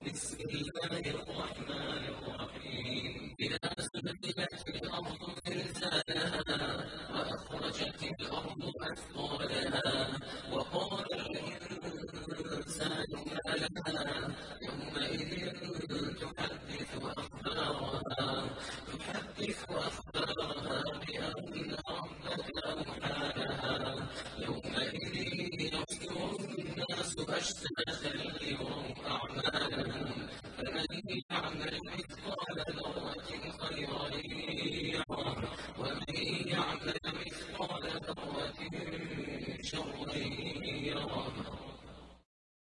بسم الله الرحمن الرحيم إذا زلزلت الأرض زلزالها وأخرجت الأرض أثقالها وقال الإنسان ما لها يومئذ تحدث أخبارها بأن ربك أوحى لها يومئذ يصدر الناس أشتاتا ليروا أعمالهم فمن يعمل مثقال ذرة خيرا